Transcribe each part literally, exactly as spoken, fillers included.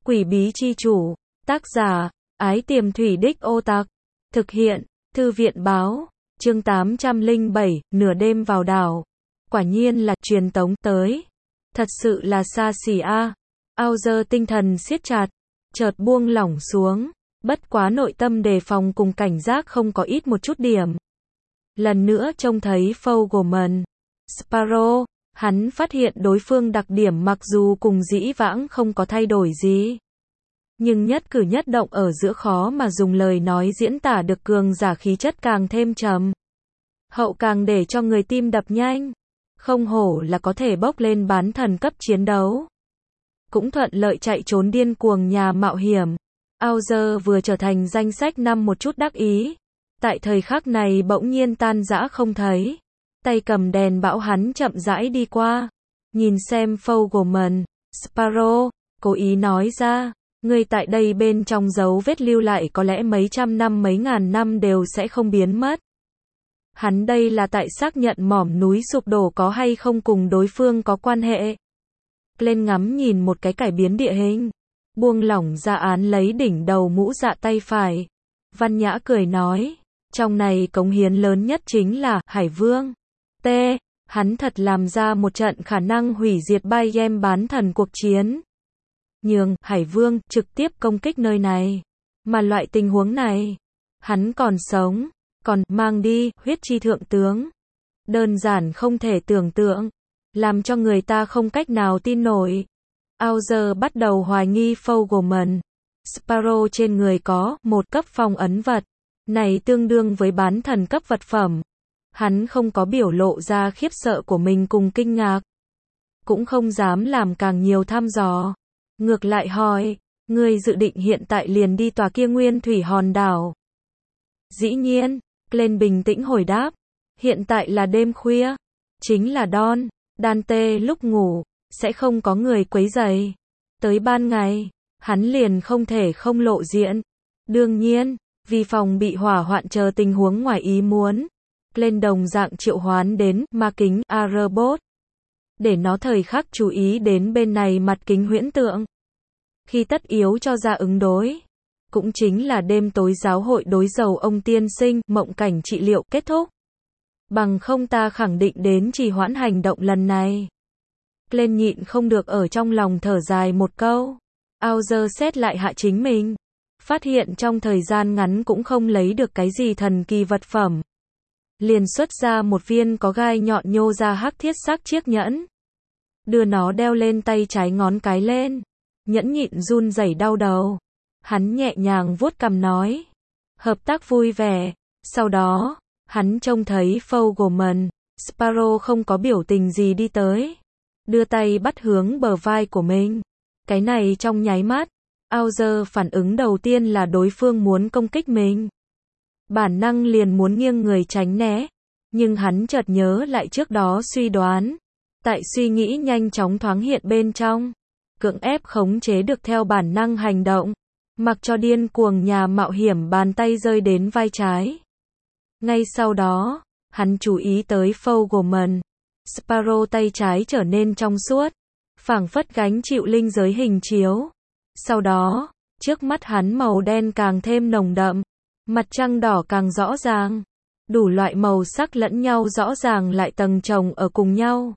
Quỷ bí chi chủ, tác giả, Ái Tiềm Thủy Đích Ô Tặc, thực hiện, Thư viện báo, chương tám trăm lẻ bảy, nửa đêm vào đảo. Quả nhiên là truyền tống tới. Thật sự là xa xỉ a. Ao tinh thần siết chặt, chợt buông lỏng xuống, bất quá nội tâm đề phòng cùng cảnh giác không có ít một chút điểm. Lần nữa trông thấy Fogelman, Sparrow, hắn phát hiện đối phương đặc điểm mặc dù cùng dĩ vãng không có thay đổi gì. Nhưng nhất cử nhất động ở giữa khó mà dùng lời nói diễn tả được, cường giả khí chất càng thêm trầm hậu, càng để cho người tim đập nhanh. Không hổ là có thể bốc lên bán thần cấp chiến đấu. Cũng thuận lợi chạy trốn điên cuồng nhà mạo hiểm. Auger vừa trở thành danh sách năm một chút đắc ý. Tại thời khắc này bỗng nhiên tan rã không thấy. Tay cầm đèn bão hắn chậm rãi đi qua. Nhìn xem Fogelman, Sparrow, cố ý nói ra, người tại đây bên trong dấu vết lưu lại có lẽ mấy trăm năm mấy ngàn năm đều sẽ không biến mất. Hắn đây là tại xác nhận mỏm núi sụp đổ có hay không cùng đối phương có quan hệ. Lên ngắm nhìn một cái cải biến địa hình, buông lỏng ra án lấy đỉnh đầu mũ dạ tay phải. Văn Nhã cười nói, trong này cống hiến lớn nhất chính là Hải Vương. T. Hắn thật làm ra một trận khả năng hủy diệt bay game bán thần cuộc chiến. Nhường Hải Vương trực tiếp công kích nơi này. Mà loại tình huống này, hắn còn sống, còn mang đi huyết chi thượng tướng. Đơn giản không thể tưởng tượng, làm cho người ta không cách nào tin nổi. Auger bắt đầu hoài nghi Fogelman, Sparrow trên người có một cấp phong ấn vật, này tương đương với bán thần cấp vật phẩm. Hắn không có biểu lộ ra khiếp sợ của mình cùng kinh ngạc, cũng không dám làm càng nhiều thăm dò. Ngược lại hỏi, ngươi dự định hiện tại liền đi tòa kia nguyên thủy hòn đảo? Dĩ nhiên, Glenn bình tĩnh hồi đáp, hiện tại là đêm khuya, chính là Don, Dante lúc ngủ, sẽ không có người quấy rầy. Tới ban ngày, hắn liền không thể không lộ diện. Đương nhiên, vì phòng bị hỏa hoạn chờ tình huống ngoài ý muốn, Glenn đồng dạng triệu hoán đến ma kính Arbot, để nó thời khắc chú ý đến bên này mặt kính huyễn tượng. Khi tất yếu cho ra ứng đối, cũng chính là đêm tối giáo hội đối dầu ông tiên sinh mộng cảnh trị liệu kết thúc. Bằng không ta khẳng định đến trì hoãn hành động lần này. Glenn nhịn không được ở trong lòng thở dài một câu. Auger xét lại hạ chính mình, phát hiện trong thời gian ngắn cũng không lấy được cái gì thần kỳ vật phẩm. Liền xuất ra một viên có gai nhọn nhô ra hắc thiết sắc chiếc nhẫn. Đưa nó đeo lên tay trái ngón cái lên. Nhẫn nhịn run rẩy đau đầu. Hắn nhẹ nhàng vuốt cằm nói, hợp tác vui vẻ. Sau đó, hắn trông thấy Fogelman, Sparrow không có biểu tình gì đi tới. Đưa tay bắt hướng bờ vai của mình. Cái này trong nháy mắt, Auger phản ứng đầu tiên là đối phương muốn công kích mình. Bản năng liền muốn nghiêng người tránh né. Nhưng hắn chợt nhớ lại trước đó suy đoán. Tại suy nghĩ nhanh chóng thoáng hiện bên trong, cưỡng ép khống chế được theo bản năng hành động, mặc cho điên cuồng nhà mạo hiểm bàn tay rơi đến vai trái. Ngay sau đó, hắn chú ý tới Fogelman, Sparrow tay trái trở nên trong suốt, phảng phất gánh chịu linh giới hình chiếu. Sau đó, trước mắt hắn màu đen càng thêm nồng đậm, mặt trăng đỏ càng rõ ràng, đủ loại màu sắc lẫn nhau rõ ràng lại tầng chồng ở cùng nhau.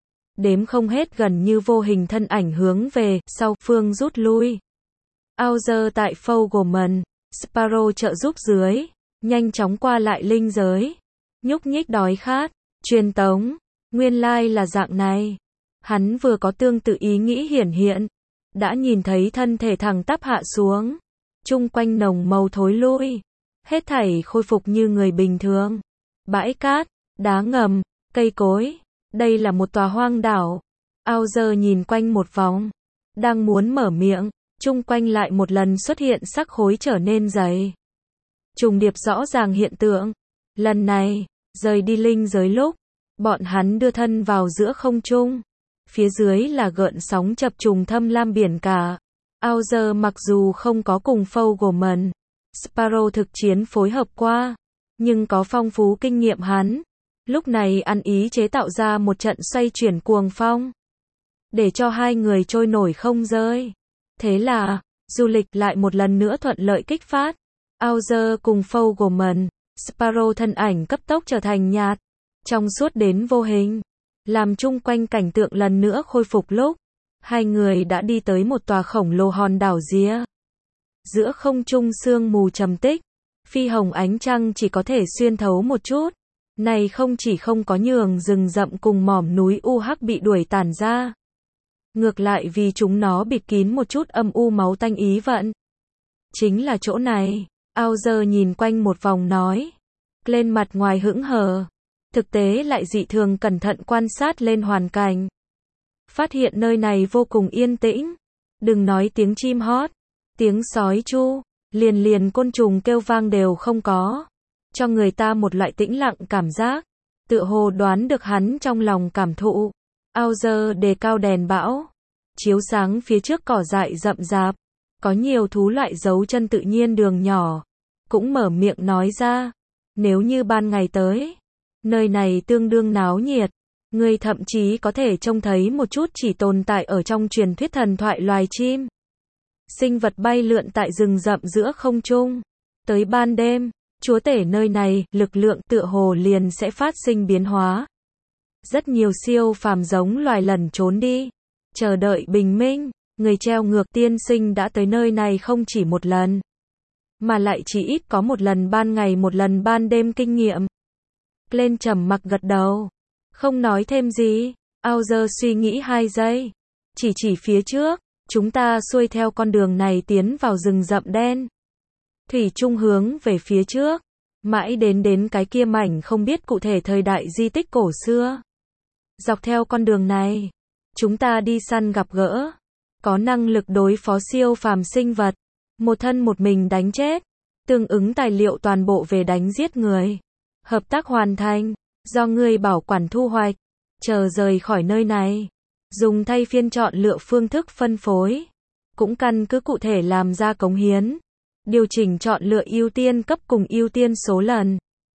Đếm không hết gần như vô hình thân ảnh hướng về sau phương rút lui. Auger tại Fogelman, Sparrow trợ giúp dưới, nhanh chóng qua lại linh giới, nhúc nhích đói khát, truyền tống, nguyên lai là dạng này. Hắn vừa có tương tự ý nghĩ hiển hiện, đã nhìn thấy thân thể thẳng tắp hạ xuống, chung quanh nồng màu thối lui, hết thảy khôi phục như người bình thường. Bãi cát, đá ngầm, cây cối, đây là một tòa hoang đảo. Auger nhìn quanh một vòng, đang muốn mở miệng, chung quanh lại một lần xuất hiện sắc khối trở nên dày. Trùng điệp rõ ràng hiện tượng. Lần này, rời đi linh giới lúc, bọn hắn đưa thân vào giữa không trung. Phía dưới là gợn sóng chập trùng thâm lam biển cả. Auger mặc dù không có cùng Fogelman, Sparrow thực chiến phối hợp qua, nhưng có phong phú kinh nghiệm hắn. Lúc này ăn ý chế tạo ra một trận xoay chuyển cuồng phong, để cho hai người trôi nổi không rơi. Thế là, du lịch lại một lần nữa thuận lợi kích phát. Auger cùng Fogelman, Sparrow thân ảnh cấp tốc trở thành nhạt, trong suốt đến vô hình, làm chung quanh cảnh tượng lần nữa khôi phục lúc hai người đã đi tới một tòa khổng lồ hòn đảo ría. Giữa không trung sương mù trầm tích, phi hồng ánh trăng chỉ có thể xuyên thấu một chút. Này không chỉ không có nhường rừng rậm cùng mỏm núi u hắc bị đuổi tản ra. Ngược lại vì chúng nó bịt kín một chút âm u máu tanh ý vận. Chính là chỗ này. Auger nhìn quanh một vòng nói. Lên mặt ngoài hững hờ. Thực tế lại dị thường cẩn thận quan sát lên hoàn cảnh. Phát hiện nơi này vô cùng yên tĩnh. Đừng nói tiếng chim hót, tiếng sói chu, liền liền côn trùng kêu vang đều không có. Cho người ta một loại tĩnh lặng cảm giác. Tựa hồ đoán được hắn trong lòng cảm thụ. Auger đề cao đèn bão. Chiếu sáng phía trước cỏ dại rậm rạp. Có nhiều thú loại dấu chân tự nhiên đường nhỏ. Cũng mở miệng nói ra. Nếu như ban ngày tới. Nơi này tương đương náo nhiệt. Người thậm chí có thể trông thấy một chút chỉ tồn tại ở trong truyền thuyết thần thoại loài chim. Sinh vật bay lượn tại rừng rậm giữa không trung. Tới ban đêm, chúa tể nơi này, lực lượng tựa hồ liền sẽ phát sinh biến hóa. Rất nhiều siêu phàm giống loài lẩn trốn đi. Chờ đợi bình minh, người treo ngược tiên sinh đã tới nơi này không chỉ một lần. Mà lại chỉ ít có một lần ban ngày một lần ban đêm kinh nghiệm. Lên trầm mặc gật đầu. Không nói thêm gì. Auger suy nghĩ hai giây. Chỉ chỉ phía trước. Chúng ta xuôi theo con đường này tiến vào rừng rậm đen. Thủy chung hướng về phía trước. Mãi đến đến cái kia mảnh không biết cụ thể thời đại di tích cổ xưa. Dọc theo con đường này. Chúng ta đi săn gặp gỡ. Có năng lực đối phó siêu phàm sinh vật. Một thân một mình đánh chết. Tương ứng tài liệu toàn bộ về đánh giết người. Hợp tác hoàn thành. Do ngươi bảo quản thu hoạch. Chờ rời khỏi nơi này. Dùng thay phiên chọn lựa phương thức phân phối. Cũng căn cứ cụ thể làm ra cống hiến. Điều chỉnh chọn lựa ưu tiên cấp cùng ưu tiên số lần.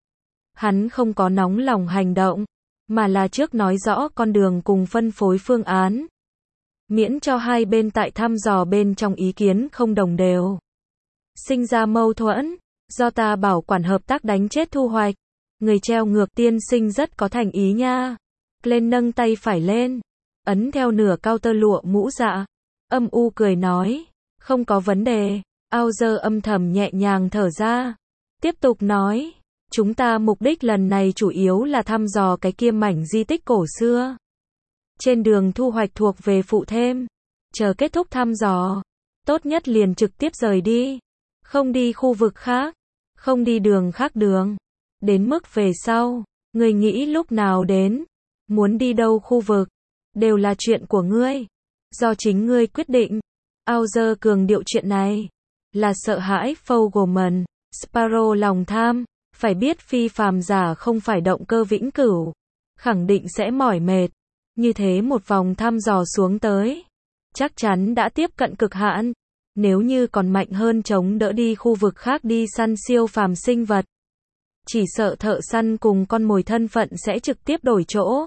Hắn không có nóng lòng hành động. Mà là trước nói rõ con đường cùng phân phối phương án. Miễn cho hai bên tại thăm dò bên trong ý kiến không đồng đều. Sinh ra mâu thuẫn. Do ta bảo quản hợp tác đánh chết thu hoạch. Người treo ngược tiên sinh rất có thành ý nha. Lên nâng tay phải lên. Ấn theo nửa cao tơ lụa mũ dạ. Âm u cười nói. Không có vấn đề. Auger âm thầm nhẹ nhàng thở ra. Tiếp tục nói. Chúng ta mục đích lần này chủ yếu là thăm dò cái kia mảnh di tích cổ xưa. Trên đường thu hoạch thuộc về phụ thêm. Chờ kết thúc thăm dò. Tốt nhất liền trực tiếp rời đi. Không đi khu vực khác. Không đi đường khác đường. Đến mức về sau. Người nghĩ lúc nào đến. Muốn đi đâu khu vực. Đều là chuyện của ngươi. Do chính ngươi quyết định. Auger cường điệu chuyện này. Là sợ hãi Fogelman. Sparrow lòng tham. Phải biết phi phàm giả không phải động cơ vĩnh cửu. Khẳng định sẽ mỏi mệt. Như thế một vòng thăm dò xuống tới. Chắc chắn đã tiếp cận cực hạn. Nếu như còn mạnh hơn chống đỡ đi khu vực khác đi săn siêu phàm sinh vật. Chỉ sợ thợ săn cùng con mồi thân phận sẽ trực tiếp đổi chỗ.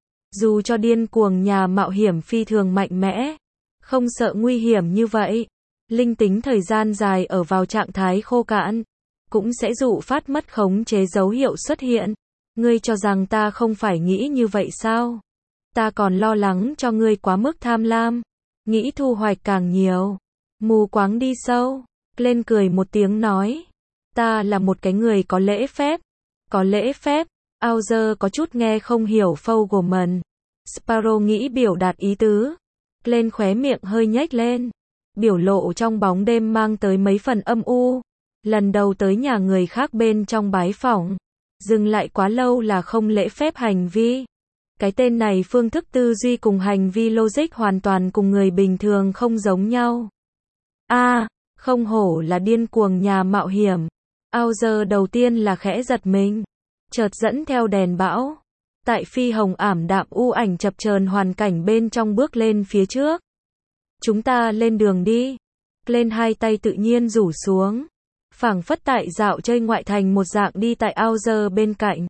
Dù cho điên cuồng nhà mạo hiểm phi thường mạnh mẽ. Không sợ nguy hiểm như vậy. Linh tính thời gian dài ở vào trạng thái khô cạn. Cũng sẽ dụ phát mất khống chế dấu hiệu xuất hiện. Ngươi cho rằng ta không phải nghĩ như vậy sao? Ta còn lo lắng cho ngươi quá mức tham lam. Nghĩ thu hoạch càng nhiều. Mù quáng đi sâu. Lên cười một tiếng nói. Ta là một cái người có lễ phép. Có lễ phép. Auger có chút nghe không hiểu Fogelman. Sparrow nghĩ biểu đạt ý tứ. Lên khóe miệng hơi nhếch lên. Biểu lộ trong bóng đêm mang tới mấy phần âm u. Lần đầu tới nhà người khác bên trong bái phỏng. Dừng lại quá lâu là không lễ phép hành vi. Cái tên này phương thức tư duy cùng hành vi logic hoàn toàn cùng người bình thường không giống nhau. A, à, không hổ là điên cuồng nhà mạo hiểm. Auger đầu tiên là khẽ giật mình. Chợt dẫn theo đèn bão. Tại phi hồng ảm đạm u ảnh chập chờn hoàn cảnh bên trong bước lên phía trước. Chúng ta lên đường đi. Lên hai tay tự nhiên rủ xuống. Phảng phất tại dạo chơi ngoại thành một dạng đi tại Auger bên cạnh.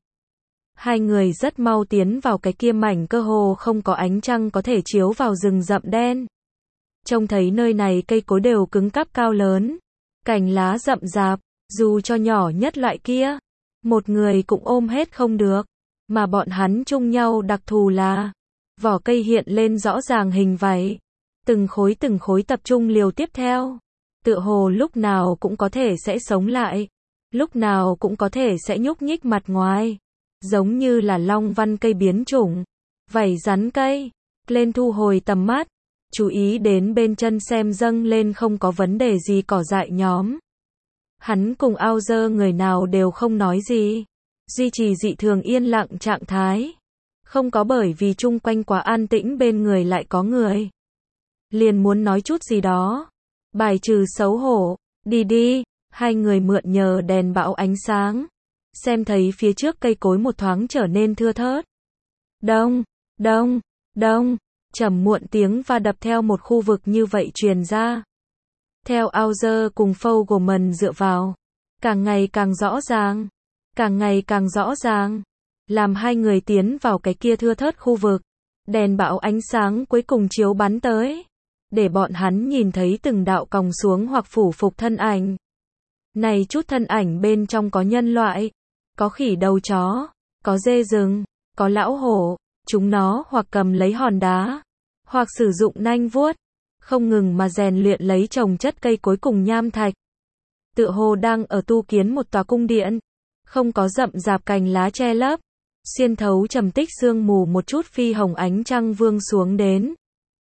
Hai người rất mau tiến vào cái kia mảnh cơ hồ không có ánh trăng có thể chiếu vào rừng rậm đen. Trông thấy nơi này cây cối đều cứng cáp cao lớn, cành lá rậm rạp, dù cho nhỏ nhất loại kia, một người cũng ôm hết không được, mà bọn hắn chung nhau đặc thù là, vỏ cây hiện lên rõ ràng hình vảy, từng khối từng khối tập trung liều tiếp theo, tựa hồ lúc nào cũng có thể sẽ sống lại, lúc nào cũng có thể sẽ nhúc nhích mặt ngoài, giống như là long văn cây biến chủng, vảy rắn cây, lên thu hồi tầm mắt, chú ý đến bên chân xem dâng lên không có vấn đề gì cỏ dại nhóm. Hắn cùng ao dơ người nào đều không nói gì, duy trì dị thường yên lặng trạng thái, không có bởi vì chung quanh quá an tĩnh bên người lại có người. Liền muốn nói chút gì đó, bài trừ xấu hổ, đi đi, hai người mượn nhờ đèn bão ánh sáng, xem thấy phía trước cây cối một thoáng trở nên thưa thớt. Đông, đông, đông, trầm muộn tiếng va đập theo một khu vực như vậy truyền ra. Theo Auger cùng Fogelman dựa vào, càng ngày càng rõ ràng, càng ngày càng rõ ràng, làm hai người tiến vào cái kia thưa thớt khu vực, đèn bão ánh sáng cuối cùng chiếu bắn tới, để bọn hắn nhìn thấy từng đạo còng xuống hoặc phủ phục thân ảnh. Này chút thân ảnh bên trong có nhân loại, có khỉ đầu chó, có dê rừng, có lão hổ, chúng nó hoặc cầm lấy hòn đá, hoặc sử dụng nanh vuốt, không ngừng mà rèn luyện lấy trồng chất cây cối cùng nham thạch. Tựa hồ đang ở tu kiến một tòa cung điện, không có rậm rạp cành lá che lấp, xuyên thấu trầm tích sương mù một chút phi hồng ánh trăng vương xuống đến.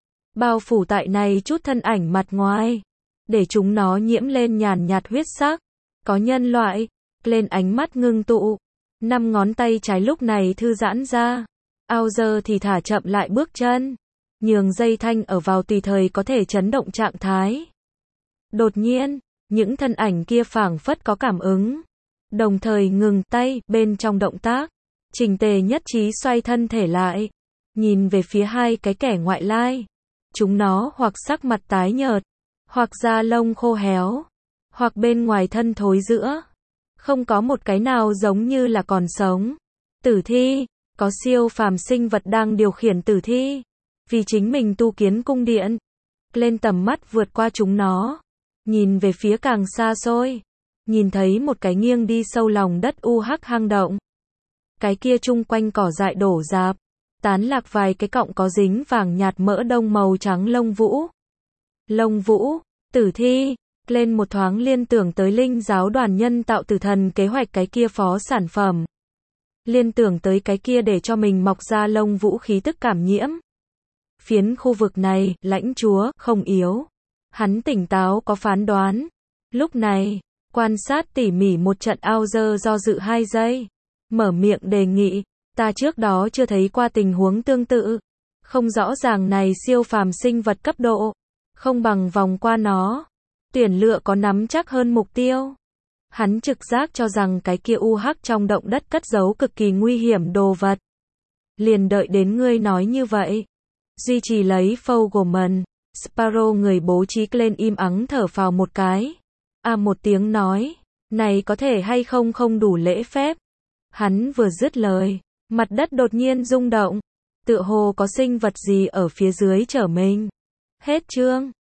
Bao phủ tại này chút thân ảnh mặt ngoài, để chúng nó nhiễm lên nhàn nhạt huyết sắc, có nhân loại, lên ánh mắt ngưng tụ, năm ngón tay trái lúc này thư giãn ra, Auger thì thả chậm lại bước chân, nhường dây thanh ở vào tùy thời có thể chấn động trạng thái. Đột nhiên, những thân ảnh kia phảng phất có cảm ứng, đồng thời ngừng tay bên trong động tác, chỉnh tề nhất trí xoay thân thể lại, nhìn về phía hai cái kẻ ngoại lai. Chúng nó hoặc sắc mặt tái nhợt, hoặc da lông khô héo, hoặc bên ngoài thân thối rữa, không có một cái nào giống như là còn sống. Tử thi, có siêu phàm sinh vật đang điều khiển tử thi, vì chính mình tu kiến cung điện. Lên tầm mắt vượt qua chúng nó, nhìn về phía càng xa xôi, nhìn thấy một cái nghiêng đi sâu lòng đất u hắc hang động. Cái kia chung quanh cỏ dại đổ rạp, tán lạc vài cái cọng có dính vàng nhạt mỡ đông màu trắng lông vũ. Lông vũ, tử thi, lên một thoáng liên tưởng tới linh giáo đoàn nhân tạo tử thần kế hoạch cái kia phó sản phẩm. Liên tưởng tới cái kia để cho mình mọc ra lông vũ khí tức cảm nhiễm. Phiến khu vực này, lãnh chúa, không yếu. Hắn tỉnh táo có phán đoán. Lúc này, quan sát tỉ mỉ một trận Auger do dự hai giây. Mở miệng đề nghị, ta trước đó chưa thấy qua tình huống tương tự. Không rõ ràng này siêu phàm sinh vật cấp độ. Không bằng vòng qua nó. Tuyển lựa có nắm chắc hơn mục tiêu. Hắn trực giác cho rằng cái kia u hắc trong động đất cất giấu cực kỳ nguy hiểm đồ vật. Liền đợi đến ngươi nói như vậy. Duy trì lấy Fogelman, Sparrow người bố trí lên im ắng thở phào một cái. À một tiếng nói, này có thể hay không không đủ lễ phép. Hắn vừa dứt lời, mặt đất đột nhiên rung động, tựa hồ có sinh vật gì ở phía dưới chở mình. Hết chương.